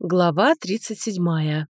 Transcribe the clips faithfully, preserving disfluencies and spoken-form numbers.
Глава тридцать седьмая.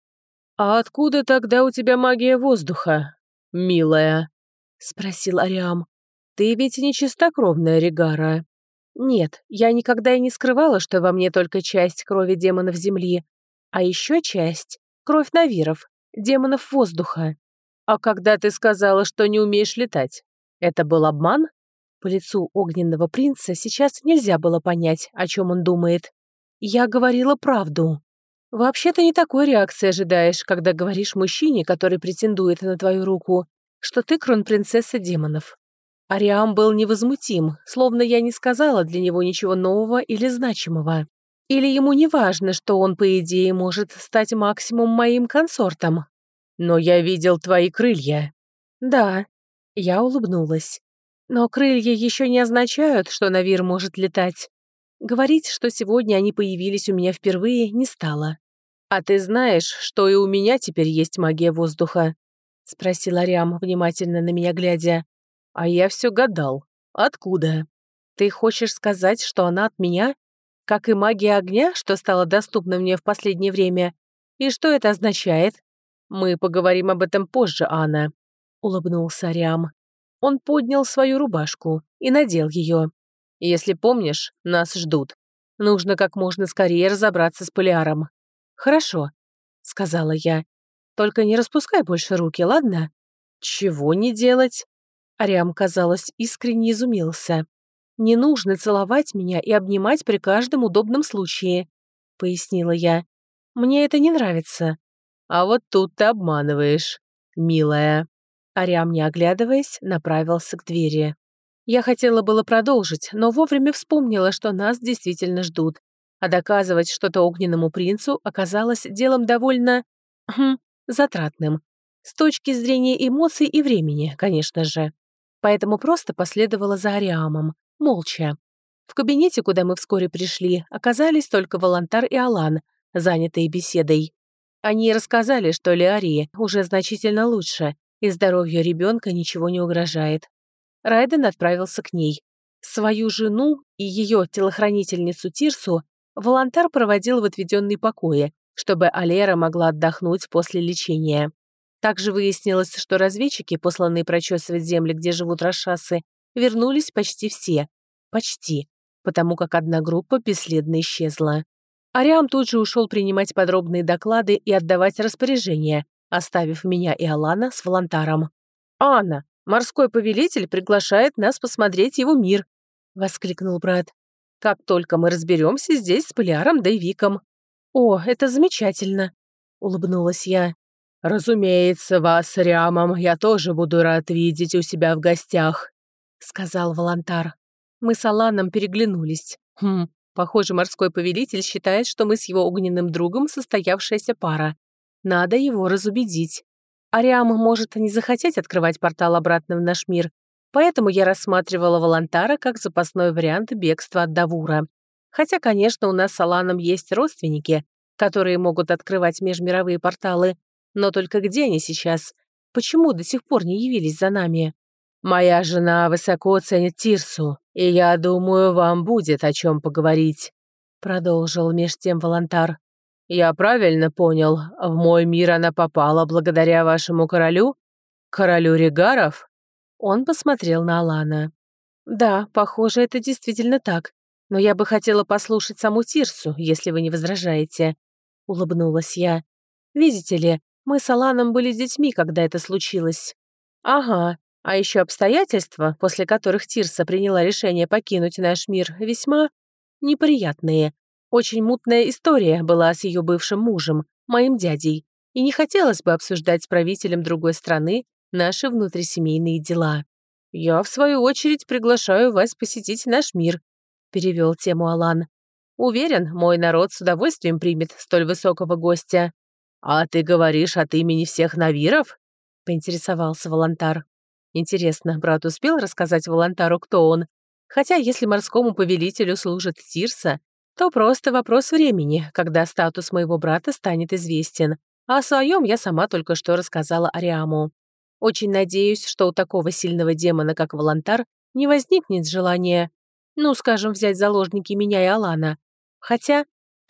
«А откуда тогда у тебя магия воздуха, милая?» — спросил Ариам. «Ты ведь не чистокровная Регара». «Нет, я никогда и не скрывала, что во мне только часть крови демонов Земли, а еще часть — кровь Навиров, демонов воздуха». «А когда ты сказала, что не умеешь летать, это был обман?» По лицу огненного принца сейчас нельзя было понять, о чем он думает. «Я говорила правду. Вообще-то не такой реакции ожидаешь, когда говоришь мужчине, который претендует на твою руку, что ты кронпринцесса демонов». Ариам был невозмутим, словно я не сказала для него ничего нового или значимого. Или ему не важно, что он, по идее, может стать максимум моим консортом. «Но я видел твои крылья». «Да», — я улыбнулась. «Но крылья еще не означают, что Навир может летать». Говорить, что сегодня они появились у меня впервые, не стало. «А ты знаешь, что и у меня теперь есть магия воздуха?» — спросил Ариам, внимательно на меня глядя. «А я все гадал. Откуда?» «Ты хочешь сказать, что она от меня? Как и магия огня, что стала доступна мне в последнее время? И что это означает?» «Мы поговорим об этом позже, Анна», — улыбнулся Ариам. Он поднял свою рубашку и надел ее. «Если помнишь, нас ждут. Нужно как можно скорее разобраться с Полиаром». «Хорошо», — сказала я. «Только не распускай больше руки, ладно?» «Чего не делать?» Ариам, казалось, искренне изумился. «Не нужно целовать меня и обнимать при каждом удобном случае», — пояснила я. «Мне это не нравится». «А вот тут ты обманываешь, милая». Ариам, не оглядываясь, направился к двери. Я хотела было продолжить, но вовремя вспомнила, что нас действительно ждут. А доказывать что-то огненному принцу оказалось делом довольно... Хм, затратным. С точки зрения эмоций и времени, конечно же. Поэтому просто последовала за Ариамом, молча. В кабинете, куда мы вскоре пришли, оказались только Волонтар и Алан, занятые беседой. Они рассказали, что Леарии уже значительно лучше, и здоровью ребенка ничего не угрожает. Райден отправился к ней. Свою жену и ее телохранительницу Тирсу Волонтар проводил в отведенные покои, чтобы Алера могла отдохнуть после лечения. Также выяснилось, что разведчики, посланные прочесывать земли, где живут расшасы, вернулись почти все. Почти. Потому как одна группа бесследно исчезла. Ариам тут же ушел принимать подробные доклады и отдавать распоряжения, оставив меня и Алана с Волонтаром. «Анна, морской повелитель приглашает нас посмотреть его мир», — воскликнул брат. «Как только мы разберемся здесь с Полиаром да и Виком». «О, это замечательно», — улыбнулась я. «Разумеется, вас с Ариамом я тоже буду рад видеть у себя в гостях», — сказал Волонтар. Мы с Аланом переглянулись. Хм, похоже, морской повелитель считает, что мы с его огненным другом состоявшаяся пара. Надо его разубедить. Ариам может не захотеть открывать портал обратно в наш мир, поэтому я рассматривала Волонтара как запасной вариант бегства от Давура. Хотя, конечно, у нас с Аланом есть родственники, которые могут открывать межмировые порталы, но только где они сейчас? Почему до сих пор не явились за нами? «Моя жена высоко ценит Тирсу, и я думаю, вам будет о чем поговорить», продолжил меж тем Волонтар. «Я правильно понял, в мой мир она попала благодаря вашему королю? Королю Регаров?» Он посмотрел на Алана. «Да, похоже, это действительно так. Но я бы хотела послушать саму Тирсу, если вы не возражаете», — улыбнулась я. «Видите ли, мы с Аланом были детьми, когда это случилось». «Ага, а еще обстоятельства, после которых Тирса приняла решение покинуть наш мир, весьма неприятные. Очень мутная история была с ее бывшим мужем, моим дядей, и не хотелось бы обсуждать с правителем другой страны наши внутрисемейные дела. «Я, в свою очередь, приглашаю вас посетить наш мир», — перевел тему Алан. «Уверен, мой народ с удовольствием примет столь высокого гостя». «А ты говоришь от имени всех Навиров?» — поинтересовался Волонтар. Интересно, брат успел рассказать Волонтару, кто он? Хотя, если морскому повелителю служит Тирса, то просто вопрос времени, когда статус моего брата станет известен. А о своем я сама только что рассказала Ариаму. Очень надеюсь, что у такого сильного демона, как Волонтар, не возникнет желания, ну, скажем, взять заложники меня и Алана. Хотя,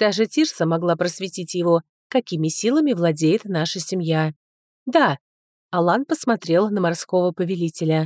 Даже Тирса могла просветить его, какими силами владеет наша семья. Да, Алан посмотрел на морского повелителя.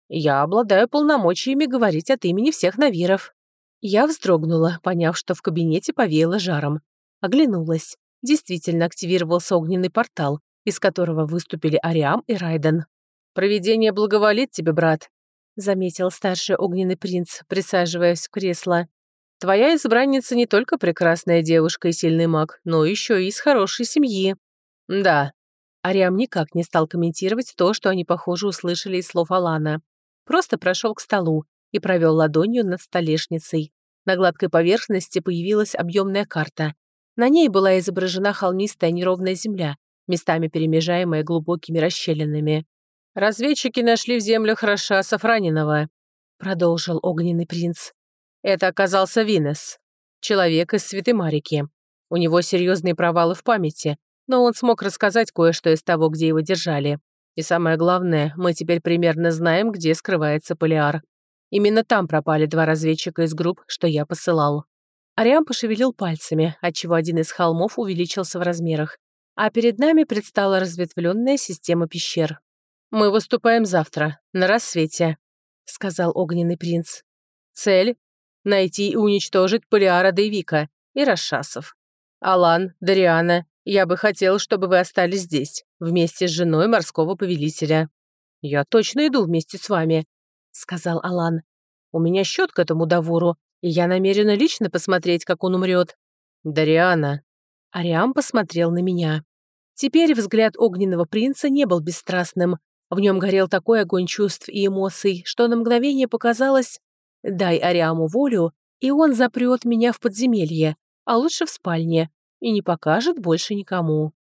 Я обладаю полномочиями говорить от имени всех навиров. Я вздрогнула, поняв, что в кабинете повеяло жаром. Оглянулась. Действительно активировался огненный портал, из которого выступили Ариам и Райден. «Провидение благоволит тебе, брат», — заметил старший огненный принц, присаживаясь в кресло. «Твоя избранница не только прекрасная девушка и сильный маг, но еще и из хорошей семьи». «Да». Ариам никак не стал комментировать то, что они, похоже, услышали из слов Алана. Просто прошел к столу и провел ладонью над столешницей. На гладкой поверхности появилась объемная карта. На ней была изображена холмистая неровная земля, местами перемежаемая глубокими расщелинами. «Разведчики нашли в землях Рашаса Франинова», — продолжил огненный принц. «Это оказался Винес, человек из Святой Марики. У него серьезные провалы в памяти, но он смог рассказать кое-что из того, где его держали. И самое главное, мы теперь примерно знаем, где скрывается Полиар. Именно там пропали два разведчика из групп, что я посылал». Ариам пошевелил пальцами, отчего один из холмов увеличился в размерах, а перед нами предстала разветвленная система пещер. «Мы выступаем завтра, на рассвете», — сказал огненный принц. «Цель — найти и уничтожить Полиара Дейвика и Рашасов. Алан, Дариана, я бы хотел, чтобы вы остались здесь, вместе с женой морского повелителя». «Я точно иду вместе с вами», — сказал Алан. «У меня счет к этому Давуру, и я намерена лично посмотреть, как он умрет». «Дариана». Ариам посмотрел на меня. Теперь взгляд огненного принца не был бесстрастным. В нем горел такой огонь чувств и эмоций, что на мгновение показалось: дай Ариаму волю, и он запрет меня в подземелье, а лучше в спальне, и не покажет больше никому.